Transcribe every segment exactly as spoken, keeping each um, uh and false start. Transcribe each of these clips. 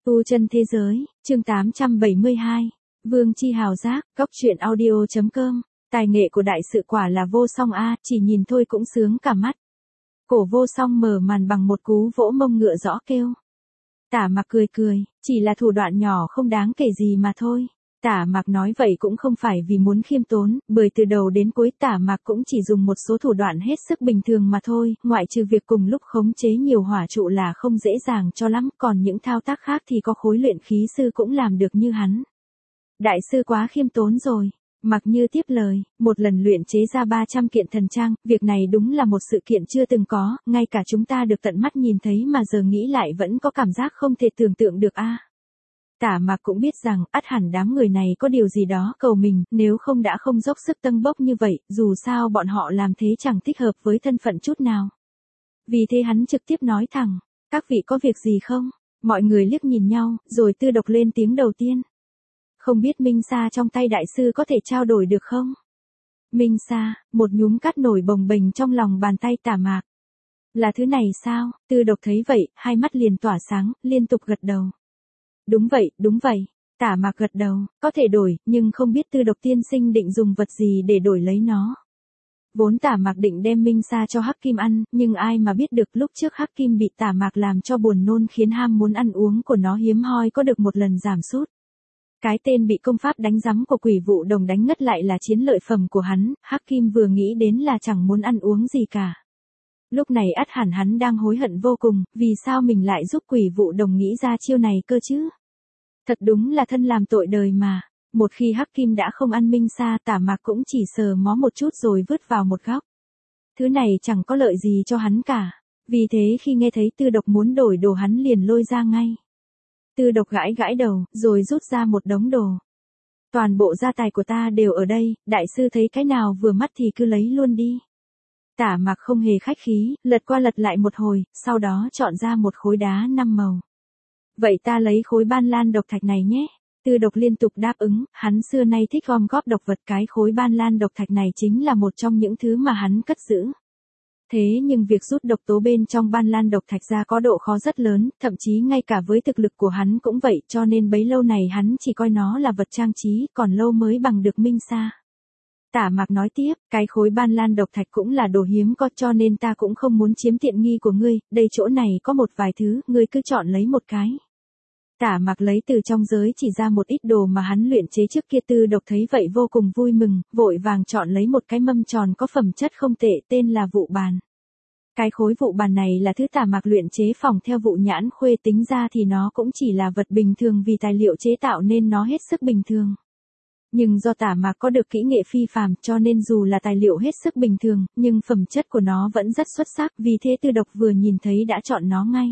Tu chân thế giới, chương tám trăm bảy mươi hai. Vương chi hào giác, góc truyện audio.com. Tài nghệ của đại sự quả là vô song a, chỉ nhìn thôi cũng sướng cả mắt. Cổ vô song mở màn bằng một cú vỗ mông ngựa rõ kêu. Tả Mặc cười cười, chỉ là thủ đoạn nhỏ không đáng kể gì mà thôi. Tả Mặc nói vậy cũng không phải vì muốn khiêm tốn, bởi từ đầu đến cuối Tả Mặc cũng chỉ dùng một số thủ đoạn hết sức bình thường mà thôi, ngoại trừ việc cùng lúc khống chế nhiều hỏa trụ là không dễ dàng cho lắm, còn những thao tác khác thì có khối luyện khí sư cũng làm được như hắn. Đại sư quá khiêm tốn rồi. Mặc Như tiếp lời, một lần luyện chế ra ba trăm kiện thần trang, việc này đúng là một sự kiện chưa từng có, ngay cả chúng ta được tận mắt nhìn thấy mà giờ nghĩ lại vẫn có cảm giác không thể tưởng tượng được a. Tả Mặc cũng biết rằng, ắt hẳn đám người này có điều gì đó cầu mình, nếu không đã không dốc sức tâng bốc như vậy, dù sao bọn họ làm thế chẳng thích hợp với thân phận chút nào. Vì thế hắn trực tiếp nói thẳng, các vị có việc gì không? Mọi người liếc nhìn nhau, rồi Tư Độc lên tiếng đầu tiên. Không biết minh sa trong tay đại sư có thể trao đổi được không? Minh sa, một nhúm cát nổi bồng bềnh trong lòng bàn tay Tả Mặc. Là thứ này sao? Tư Độc thấy vậy, hai mắt liền tỏa sáng, liên tục gật đầu. Đúng vậy, đúng vậy. Tả Mặc gật đầu, có thể đổi, nhưng không biết Tư Độc tiên sinh định dùng vật gì để đổi lấy nó. Vốn Tả Mặc định đem minh sa cho Hắc Kim ăn, nhưng ai mà biết được lúc trước Hắc Kim bị Tả Mặc làm cho buồn nôn khiến ham muốn ăn uống của nó hiếm hoi có được một lần giảm sút. Cái tên bị công pháp đánh giấm của Quỷ Vụ Đồng đánh ngất lại là chiến lợi phẩm của hắn, Hắc Kim vừa nghĩ đến là chẳng muốn ăn uống gì cả. Lúc này ắt hẳn hắn đang hối hận vô cùng, vì sao mình lại giúp Quỷ Vụ Đồng nghĩ ra chiêu này cơ chứ? Thật đúng là thân làm tội đời mà. Một khi Hắc Kim đã không ăn minh sa, Tả Mặc cũng chỉ sờ mó một chút rồi vứt vào một góc. Thứ này chẳng có lợi gì cho hắn cả. Vì thế khi nghe thấy Tư Độc muốn đổi đồ hắn liền lôi ra ngay. Tư Độc gãi gãi đầu, rồi rút ra một đống đồ. Toàn bộ gia tài của ta đều ở đây, đại sư thấy cái nào vừa mắt thì cứ lấy luôn đi. Tả Mặc không hề khách khí, lật qua lật lại một hồi, sau đó chọn ra một khối đá năm màu. Vậy ta lấy khối ban lan độc thạch này nhé. Tư Độc liên tục đáp ứng, hắn xưa nay thích gom góp độc vật, cái khối ban lan độc thạch này chính là một trong những thứ mà hắn cất giữ. Thế nhưng việc rút độc tố bên trong ban lan độc thạch ra có độ khó rất lớn, thậm chí ngay cả với thực lực của hắn cũng vậy, cho nên bấy lâu này hắn chỉ coi nó là vật trang trí, còn lâu mới bằng được minh sa. Tả Mặc nói tiếp, cái khối ban lan độc thạch cũng là đồ hiếm có, cho nên ta cũng không muốn chiếm tiện nghi của ngươi, đây chỗ này có một vài thứ, ngươi cứ chọn lấy một cái. Tả Mặc lấy từ trong giới chỉ ra một ít đồ mà hắn luyện chế trước kia. Tư Độc thấy vậy vô cùng vui mừng, vội vàng chọn lấy một cái mâm tròn có phẩm chất không tệ, tên là vụ bàn. Cái khối vụ bàn này là thứ Tả Mặc luyện chế phòng theo Vụ Nhãn Khuê, tính ra thì nó cũng chỉ là vật bình thường vì tài liệu chế tạo nên nó hết sức bình thường. Nhưng do Tả Mặc có được kỹ nghệ phi phàm cho nên dù là tài liệu hết sức bình thường, nhưng phẩm chất của nó vẫn rất xuất sắc, vì thế Tư Độc vừa nhìn thấy đã chọn nó ngay.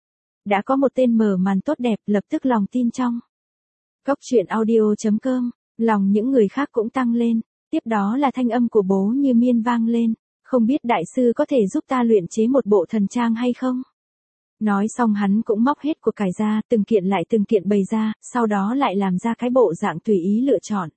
Đã có một tên mở màn tốt đẹp, lập tức lòng tin trong. Góc truyện audio.com, lòng những người khác cũng tăng lên, tiếp đó là thanh âm của Bố Như Miên vang lên, không biết đại sư có thể giúp ta luyện chế một bộ thần trang hay không? Nói xong hắn cũng móc hết của cải ra, từng kiện lại từng kiện bày ra, sau đó lại làm ra cái bộ dạng tùy ý lựa chọn.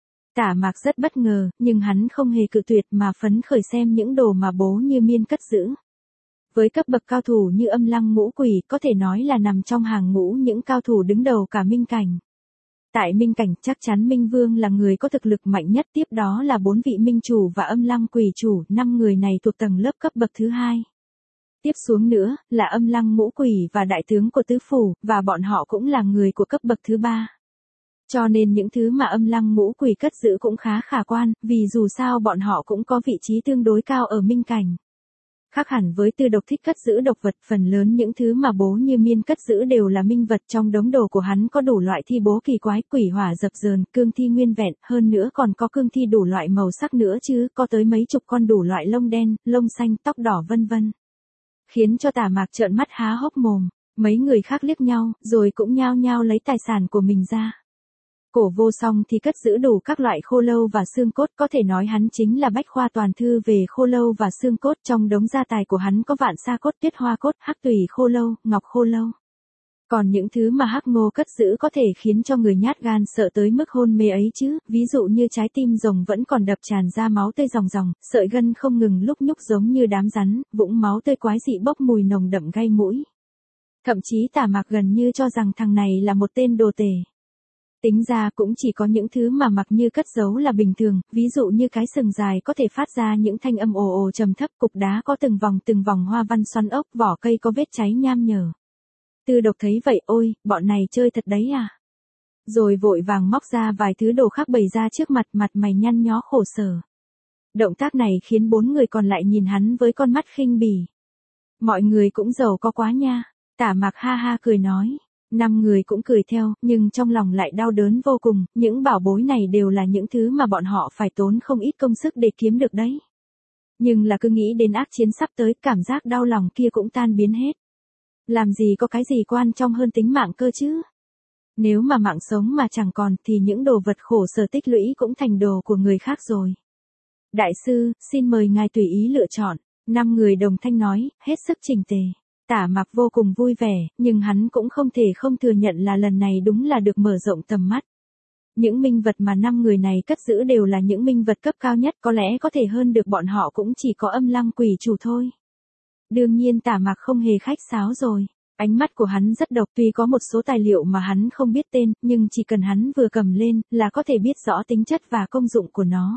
Tả Mặc rất bất ngờ, nhưng hắn không hề cự tuyệt mà phấn khởi xem những đồ mà Bố Như Miên cất giữ. Với cấp bậc cao thủ như Âm Lăng Ngũ Quỷ, có thể nói là nằm trong hàng ngũ những cao thủ đứng đầu cả Minh Cảnh. Tại Minh Cảnh chắc chắn Minh Vương là người có thực lực mạnh nhất, tiếp đó là bốn vị Minh Chủ và Âm Lăng Quỷ Chủ, năm người này thuộc tầng lớp cấp bậc thứ hai. Tiếp xuống nữa, là Âm Lăng Ngũ Quỷ và Đại Tướng của Tứ Phủ, và bọn họ cũng là người của cấp bậc thứ ba. Cho nên những thứ mà Âm Lăng Ngũ Quỷ cất giữ cũng khá khả quan, vì dù sao bọn họ cũng có vị trí tương đối cao ở Minh Cảnh. Khác hẳn với Tư Độc thích cất giữ độc vật, phần lớn những thứ mà Bố Như Miên cất giữ đều là minh vật. Trong đống đồ của hắn có đủ loại thi bố kỳ quái, quỷ hỏa dập dờn, cương thi nguyên vẹn, hơn nữa còn có cương thi đủ loại màu sắc nữa chứ, có tới mấy chục con đủ loại lông đen, lông xanh, tóc đỏ vân vân. Khiến cho Tả Mặc trợn mắt há hốc mồm, mấy người khác liếc nhau, rồi cũng nhao nhao lấy tài sản của mình ra. Cổ Vô Song thì cất giữ đủ các loại khô lâu và xương cốt, có thể nói hắn chính là bách khoa toàn thư về khô lâu và xương cốt. Trong đống gia tài của hắn có vạn sa cốt, tuyết hoa cốt, hắc tùy khô lâu, ngọc khô lâu. Còn những thứ mà Hắc Ngô cất giữ có thể khiến cho người nhát gan sợ tới mức hôn mê ấy chứ, ví dụ như trái tim rồng vẫn còn đập tràn ra máu tươi ròng ròng, sợi gân không ngừng lúc nhúc giống như đám rắn, vũng máu tươi quái dị bốc mùi nồng đậm gây mũi. Thậm chí Tả Mạc gần như cho rằng thằng này là một tên đồ tể. Tính ra cũng chỉ có những thứ mà Mặc Như cất giấu là bình thường, ví dụ như cái sừng dài có thể phát ra những thanh âm ồ ồ trầm thấp, cục đá có từng vòng từng vòng hoa văn xoắn ốc, vỏ cây có vết cháy nham nhở. Tư Độc thấy vậy, ôi, bọn này chơi thật đấy à. Rồi vội vàng móc ra vài thứ đồ khác bày ra trước mặt, mặt mày nhăn nhó khổ sở. Động tác này khiến bốn người còn lại nhìn hắn với con mắt khinh bỉ. Mọi người cũng giàu có quá nha. Tả Mạc ha ha cười nói. Năm người cũng cười theo, nhưng trong lòng lại đau đớn vô cùng, những bảo bối này đều là những thứ mà bọn họ phải tốn không ít công sức để kiếm được đấy. Nhưng là cứ nghĩ đến ác chiến sắp tới, cảm giác đau lòng kia cũng tan biến hết. Làm gì có cái gì quan trọng hơn tính mạng cơ chứ? Nếu mà mạng sống mà chẳng còn thì những đồ vật khổ sở tích lũy cũng thành đồ của người khác rồi. Đại sư, xin mời ngài tùy ý lựa chọn. Năm người đồng thanh nói, hết sức chỉnh tề. Tả Mạc vô cùng vui vẻ, nhưng hắn cũng không thể không thừa nhận là lần này đúng là được mở rộng tầm mắt. Những minh vật mà năm người này cất giữ đều là những minh vật cấp cao nhất, có lẽ có thể hơn được bọn họ cũng chỉ có Âm Lăng Quỷ Chủ thôi. Đương nhiên Tả Mạc không hề khách sáo rồi. Ánh mắt của hắn rất độc, tuy có một số tài liệu mà hắn không biết tên, nhưng chỉ cần hắn vừa cầm lên là có thể biết rõ tính chất và công dụng của nó.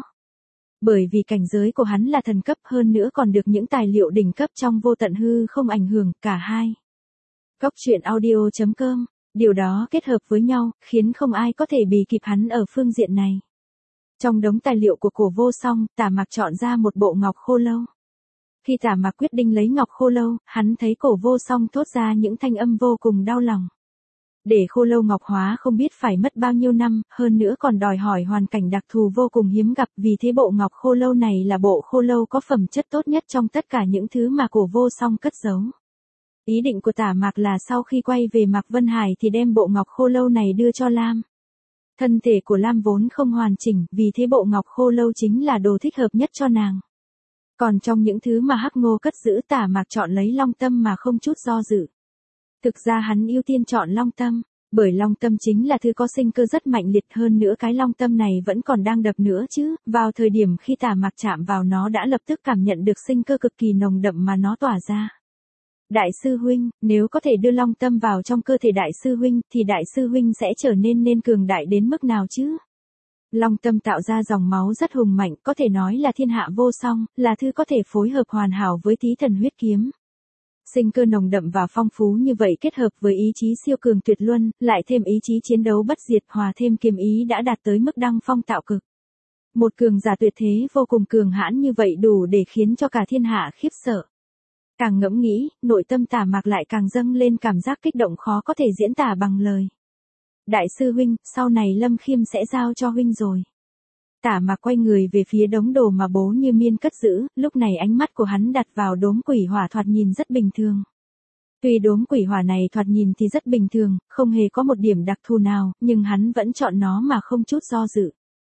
Bởi vì cảnh giới của hắn là thần cấp, hơn nữa còn được những tài liệu đỉnh cấp trong vô tận hư không ảnh hưởng, cả hai. Góc truyện audio chấm com, điều đó kết hợp với nhau, khiến không ai có thể bì kịp hắn ở phương diện này. Trong đống tài liệu của Cổ Vô Song, Tả Mạc chọn ra một bộ ngọc khô lâu. Khi Tả Mạc quyết định lấy ngọc khô lâu, hắn thấy Cổ Vô Song thốt ra những thanh âm vô cùng đau lòng. Để khô lâu ngọc hóa không biết phải mất bao nhiêu năm, hơn nữa còn đòi hỏi hoàn cảnh đặc thù vô cùng hiếm gặp, vì thế bộ ngọc khô lâu này là bộ khô lâu có phẩm chất tốt nhất trong tất cả những thứ mà Cổ Vô Song cất giấu. Ý định của Tả Mạc là sau khi quay về Mạc Vân Hải thì đem bộ ngọc khô lâu này đưa cho Lam. Thân thể của Lam vốn không hoàn chỉnh, vì thế bộ ngọc khô lâu chính là đồ thích hợp nhất cho nàng. Còn trong những thứ mà Hắc Ngô cất giữ, Tả Mạc chọn lấy long tâm mà không chút do dự. Thực ra hắn ưu tiên chọn long tâm, bởi long tâm chính là thứ có sinh cơ rất mạnh liệt, hơn nữa cái long tâm này vẫn còn đang đập nữa chứ, vào thời điểm khi Tả Mạc chạm vào nó đã lập tức cảm nhận được sinh cơ cực kỳ nồng đậm mà nó tỏa ra. Đại sư huynh, nếu có thể đưa long tâm vào trong cơ thể đại sư huynh, thì đại sư huynh sẽ trở nên nên cường đại đến mức nào chứ? Long tâm tạo ra dòng máu rất hùng mạnh, có thể nói là thiên hạ vô song, là thứ có thể phối hợp hoàn hảo với Tí Thần huyết kiếm. Sinh cơ nồng đậm và phong phú như vậy kết hợp với ý chí siêu cường tuyệt luân, lại thêm ý chí chiến đấu bất diệt, hòa thêm kiếm ý đã đạt tới mức đăng phong tạo cực. Một cường giả tuyệt thế vô cùng cường hãn như vậy đủ để khiến cho cả thiên hạ khiếp sợ. Càng ngẫm nghĩ, nội tâm Tả Mạc lại càng dâng lên cảm giác kích động khó có thể diễn tả bằng lời. Đại sư huynh, sau này Lâm Khiêm sẽ giao cho huynh rồi. Tả Mạc quay người về phía đống đồ mà Bố Như Miên cất giữ, lúc này ánh mắt của hắn đặt vào đốm quỷ hỏa thoạt nhìn rất bình thường. Tuy đốm quỷ hỏa này thoạt nhìn thì rất bình thường, không hề có một điểm đặc thù nào, nhưng hắn vẫn chọn nó mà không chút do dự.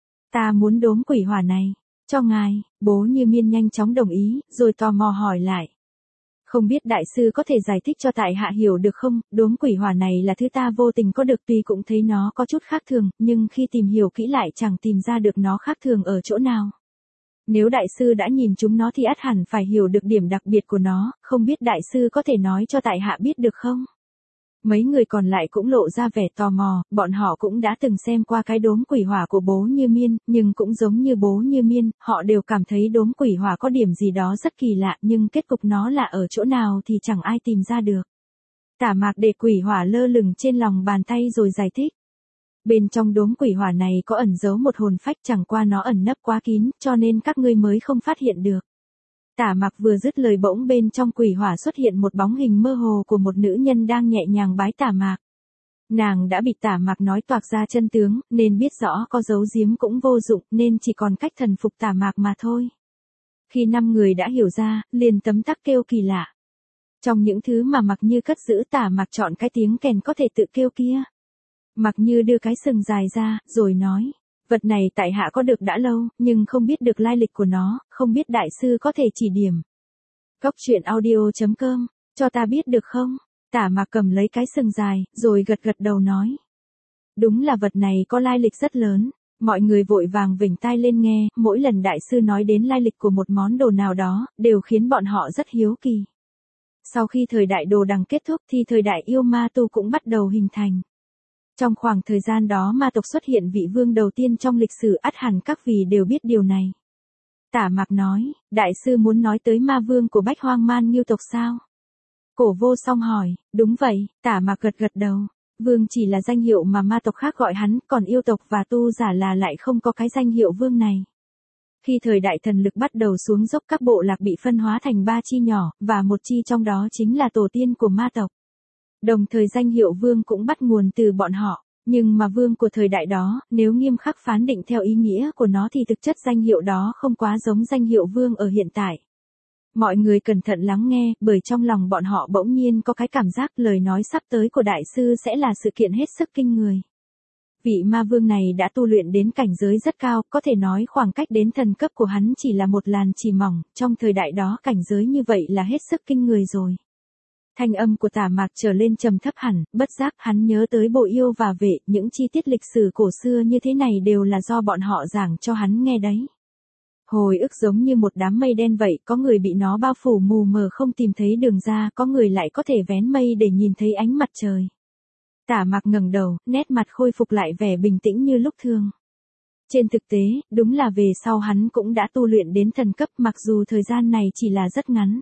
Ta muốn đốm quỷ hỏa này, cho ngài. Bố Như Miên nhanh chóng đồng ý, rồi tò mò hỏi lại. Không biết đại sư có thể giải thích cho tại hạ hiểu được không, đốm quỷ hỏa này là thứ ta vô tình có được, tuy cũng thấy nó có chút khác thường, nhưng khi tìm hiểu kỹ lại chẳng tìm ra được nó khác thường ở chỗ nào. Nếu đại sư đã nhìn chúng nó thì ắt hẳn phải hiểu được điểm đặc biệt của nó, không biết đại sư có thể nói cho tại hạ biết được không? Mấy người còn lại cũng lộ ra vẻ tò mò, bọn họ cũng đã từng xem qua cái đốm quỷ hỏa của Bố Như Miên, nhưng cũng giống như Bố Như Miên, họ đều cảm thấy đốm quỷ hỏa có điểm gì đó rất kỳ lạ, nhưng kết cục nó là ở chỗ nào thì chẳng ai tìm ra được. Tả Mạc để quỷ hỏa lơ lửng trên lòng bàn tay rồi giải thích. Bên trong đốm quỷ hỏa này có ẩn giấu một hồn phách, chẳng qua nó ẩn nấp quá kín, cho nên các ngươi mới không phát hiện được. Tả Mạc vừa dứt lời bỗng bên trong quỷ hỏa xuất hiện một bóng hình mơ hồ của một nữ nhân đang nhẹ nhàng bái Tả Mạc. Nàng đã bị Tả Mạc nói toạc ra chân tướng, nên biết rõ có giấu giếm cũng vô dụng, nên chỉ còn cách thần phục Tả Mạc mà thôi. Khi năm người đã hiểu ra, liền tấm tắc kêu kỳ lạ. Trong những thứ mà Mặc Như cất giữ, Tả Mạc chọn cái tiếng kèn có thể tự kêu kia. Mặc Như đưa cái sừng dài ra, rồi nói. Vật này tại hạ có được đã lâu, nhưng không biết được lai lịch của nó, không biết đại sư có thể chỉ điểm. Góc truyện audio chấm com, cho ta biết được không? Tả Mạc cầm lấy cái sừng dài, rồi gật gật đầu nói. Đúng là vật này có lai lịch rất lớn, mọi người vội vàng vểnh tai lên nghe, mỗi lần đại sư nói đến lai lịch của một món đồ nào đó, đều khiến bọn họ rất hiếu kỳ. Sau khi thời đại đồ đằng kết thúc thì thời đại yêu ma tu cũng bắt đầu hình thành. Trong khoảng thời gian đó ma tộc xuất hiện vị vương đầu tiên trong lịch sử, ắt hẳn các vị đều biết điều này. Tả Mạc nói, đại sư muốn nói tới ma vương của Bách Hoang Man Nghiêu tộc sao? Cổ Vô Song hỏi, đúng vậy, Tả Mạc gật gật đầu. Vương chỉ là danh hiệu mà ma tộc khác gọi hắn, còn yêu tộc và tu giả là lại không có cái danh hiệu vương này. Khi thời đại thần lực bắt đầu xuống dốc, các bộ lạc bị phân hóa thành ba chi nhỏ, và một chi trong đó chính là tổ tiên của ma tộc. Đồng thời danh hiệu vương cũng bắt nguồn từ bọn họ, nhưng mà vương của thời đại đó, nếu nghiêm khắc phán định theo ý nghĩa của nó thì thực chất danh hiệu đó không quá giống danh hiệu vương ở hiện tại. Mọi người cẩn thận lắng nghe, bởi trong lòng bọn họ bỗng nhiên có cái cảm giác lời nói sắp tới của đại sư sẽ là sự kiện hết sức kinh người. Vị ma vương này đã tu luyện đến cảnh giới rất cao, có thể nói khoảng cách đến thần cấp của hắn chỉ là một làn chì mỏng, trong thời đại đó cảnh giới như vậy là hết sức kinh người rồi. Thanh âm của Tả Mạc trở lên trầm thấp hẳn, bất giác hắn nhớ tới Bộ Yêu và Vệ, những chi tiết lịch sử cổ xưa như thế này đều là do bọn họ giảng cho hắn nghe đấy. Hồi ức giống như một đám mây đen vậy, có người bị nó bao phủ mù mờ không tìm thấy đường ra, có người lại có thể vén mây để nhìn thấy ánh mặt trời. Tả Mạc ngẩng đầu, nét mặt khôi phục lại vẻ bình tĩnh như lúc thường. Trên thực tế, đúng là về sau hắn cũng đã tu luyện đến thần cấp, mặc dù thời gian này chỉ là rất ngắn.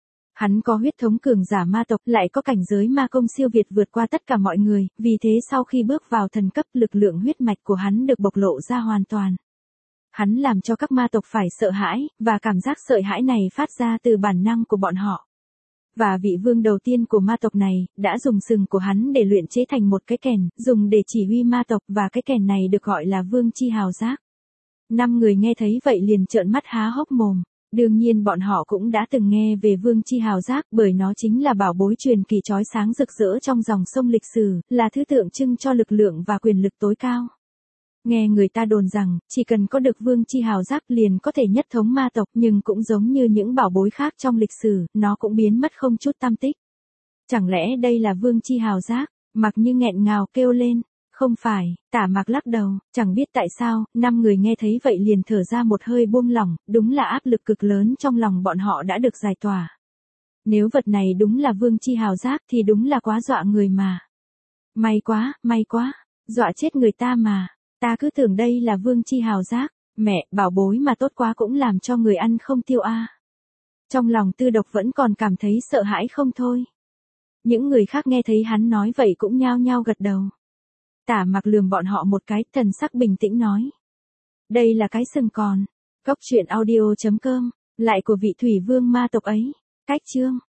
Hắn có huyết thống cường giả ma tộc, lại có cảnh giới ma công siêu việt vượt qua tất cả mọi người, vì thế sau khi bước vào thần cấp, lực lượng huyết mạch của hắn được bộc lộ ra hoàn toàn. Hắn làm cho các ma tộc phải sợ hãi, và cảm giác sợ hãi này phát ra từ bản năng của bọn họ. Và vị vương đầu tiên của ma tộc này, đã dùng sừng của hắn để luyện chế thành một cái kèn, dùng để chỉ huy ma tộc, và cái kèn này được gọi là vương chi hào giác. Năm người nghe thấy vậy liền trợn mắt há hốc mồm. Đương nhiên bọn họ cũng đã từng nghe về vương chi hào giác, bởi nó chính là bảo bối truyền kỳ chói sáng rực rỡ trong dòng sông lịch sử, là thứ tượng trưng cho lực lượng và quyền lực tối cao. Nghe người ta đồn rằng, chỉ cần có được vương chi hào giác liền có thể nhất thống ma tộc, nhưng cũng giống như những bảo bối khác trong lịch sử, nó cũng biến mất không chút tăm tích. Chẳng lẽ đây là vương chi hào giác? Mặc Như nghẹn ngào kêu lên. Không phải, Tả Mạc lắc đầu, chẳng biết tại sao, năm người nghe thấy vậy liền thở ra một hơi buông lỏng, đúng là áp lực cực lớn trong lòng bọn họ đã được giải tỏa. Nếu vật này đúng là vương chi hào giác thì đúng là quá dọa người mà. May quá, may quá, dọa chết người ta mà, ta cứ tưởng đây là vương chi hào giác, mẹ, bảo bối mà tốt quá cũng làm cho người ăn không tiêu a. Trong lòng Tư Độc vẫn còn cảm thấy sợ hãi không thôi. Những người khác nghe thấy hắn nói vậy cũng nhao nhao gật đầu. Tả Mạc lườm bọn họ một cái, thần sắc bình tĩnh nói. Đây là cái sừng còn. Cốc truyện audio chấm com, lại của vị thủy vương ma tộc ấy. Cách chương.